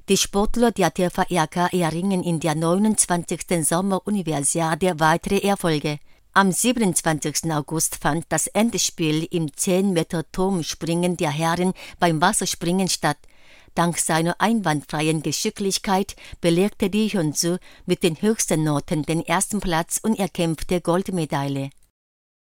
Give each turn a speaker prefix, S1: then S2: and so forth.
S1: Die Sportler der TVRK erringen in der 29. Sommeruniversiade weitere Erfolge. Am 27. August fand das Endspiel im 10-Meter-Turmspringen der Herren beim Wasserspringen statt. Dank seiner einwandfreien Geschicklichkeit belegte Lee Hyun-soo mit den höchsten Noten den ersten Platz und erkämpfte Goldmedaille.